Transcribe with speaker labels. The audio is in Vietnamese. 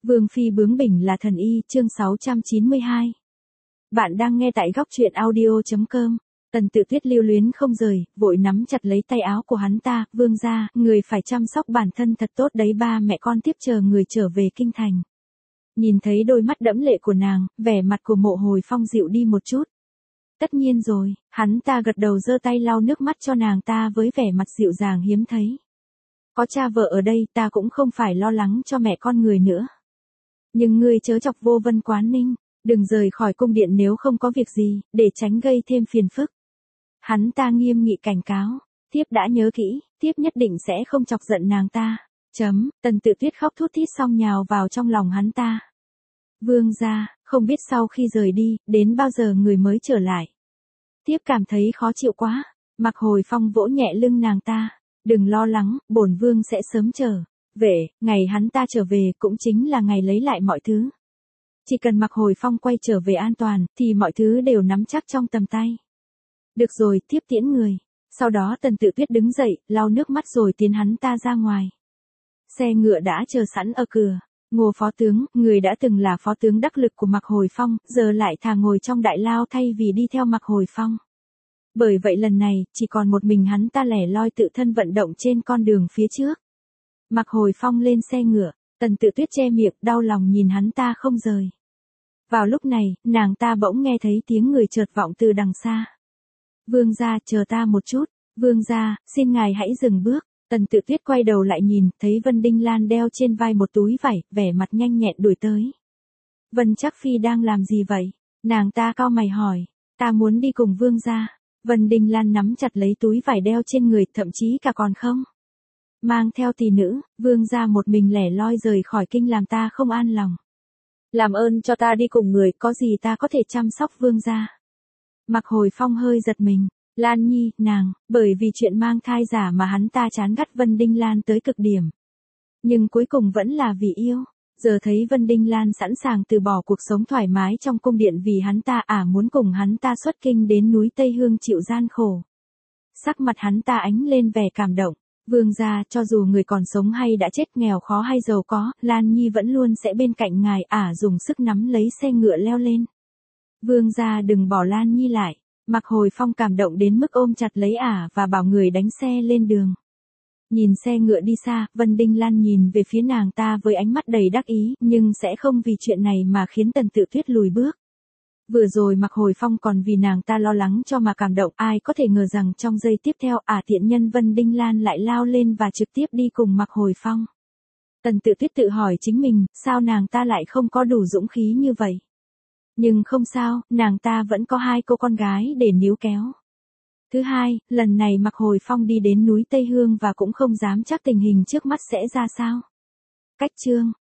Speaker 1: Vương phi bướng bỉnh là thần y, chương 692. Bạn đang nghe tại góc truyện audio.com. Tần Tự Tuyết lưu luyến không rời, vội nắm chặt lấy tay áo của hắn ta, vương gia, người phải chăm sóc bản thân thật tốt đấy, ba mẹ con tiếp chờ người trở về kinh thành. Nhìn thấy đôi mắt đẫm lệ của nàng, vẻ mặt của Mộ Hồi Phong dịu đi một chút. Tất nhiên rồi, hắn ta gật đầu giơ tay lau nước mắt cho nàng ta với vẻ mặt dịu dàng hiếm thấy. Có cha vợ ở đây ta cũng không phải lo lắng cho mẹ con người nữa. Nhưng ngươi chớ chọc Vô Vân Quán Ninh, đừng rời khỏi cung điện nếu không có việc gì, để tránh gây thêm phiền phức. Hắn ta nghiêm nghị cảnh cáo, thiếp đã nhớ kỹ, thiếp nhất định sẽ không chọc giận nàng ta. Tần Tự Tuyết khóc thút thít xong nhào vào trong lòng hắn ta. Vương gia, không biết sau khi rời đi, đến bao giờ người mới trở lại. Thiếp cảm thấy khó chịu quá. Mạc Hồi Phong vỗ nhẹ lưng nàng ta. Đừng lo lắng, bổn vương sẽ sớm trở về, ngày hắn ta trở về cũng chính là ngày lấy lại mọi thứ. Chỉ cần Mạc Hồi Phong quay trở về an toàn, thì mọi thứ đều nắm chắc trong tầm tay. Được rồi, thiếp tiễn người. Sau đó Tần Tự Tuyết đứng dậy, lau nước mắt rồi tiến hắn ta ra ngoài. Xe ngựa đã chờ sẵn ở cửa. Ngô phó tướng, người đã từng là phó tướng đắc lực của Mạc Hồi Phong, giờ lại thà ngồi trong đại lao thay vì đi theo Mạc Hồi Phong. Bởi vậy lần này, chỉ còn một mình hắn ta lẻ loi tự thân vận động trên con đường phía trước. Mạc Hồi Phong lên xe ngựa, Tần Tự Tuyết che miệng, đau lòng nhìn hắn ta không rời. Vào lúc này, nàng ta bỗng nghe thấy tiếng người chợt vọng từ đằng xa. Vương gia, chờ ta một chút. Vương gia, xin ngài hãy dừng bước. Tần Tự Tuyết quay đầu lại nhìn, thấy Vân Đinh Lan đeo trên vai một túi vải, vẻ mặt nhanh nhẹn đuổi tới. Vân Trác Phi đang làm gì vậy? Nàng ta cau mày hỏi. Ta muốn đi cùng vương gia. Vân Đinh Lan nắm chặt lấy túi vải đeo trên người, thậm chí cả còn không mang theo tỷ nữ, vương gia một mình lẻ loi rời khỏi kinh làm ta không an lòng. Làm ơn cho ta đi cùng người, có gì ta có thể chăm sóc vương gia. Mạc Hồi Phong hơi giật mình. Lan Nhi, nàng, bởi vì chuyện mang thai giả mà hắn ta chán gắt Vân Đinh Lan tới cực điểm. Nhưng cuối cùng vẫn là vì yêu. Giờ thấy Vân Đinh Lan sẵn sàng từ bỏ cuộc sống thoải mái trong cung điện vì hắn ta muốn cùng hắn ta xuất kinh đến núi Tây Hương chịu gian khổ. Sắc mặt hắn ta ánh lên vẻ cảm động. Vương gia, cho dù người còn sống hay đã chết, nghèo khó hay giàu có, Lan Nhi vẫn luôn sẽ bên cạnh ngài. Dùng sức nắm lấy xe ngựa leo lên. Vương gia đừng bỏ Lan Nhi lại. Mạc Hồi Phong cảm động đến mức ôm chặt lấy và bảo người đánh xe lên đường. Nhìn xe ngựa đi xa, Vân Đinh Lan nhìn về phía nàng ta với ánh mắt đầy đắc ý, nhưng sẽ không vì chuyện này mà khiến Tần Tự Tuyết lùi bước. Vừa rồi Mạc Hồi Phong còn vì nàng ta lo lắng cho mà cảm động, ai có thể ngờ rằng trong giây tiếp theo, tiện nhân Vân Đinh Lan lại lao lên và trực tiếp đi cùng Mạc Hồi Phong. Tần Tự Tuyết tự hỏi chính mình, sao nàng ta lại không có đủ dũng khí như vậy? Nhưng không sao, nàng ta vẫn có hai cô con gái để níu kéo. Thứ hai, lần này Mạc Hồi Phong đi đến núi Tây Hương và cũng không dám chắc tình hình trước mắt sẽ ra sao. Cách chương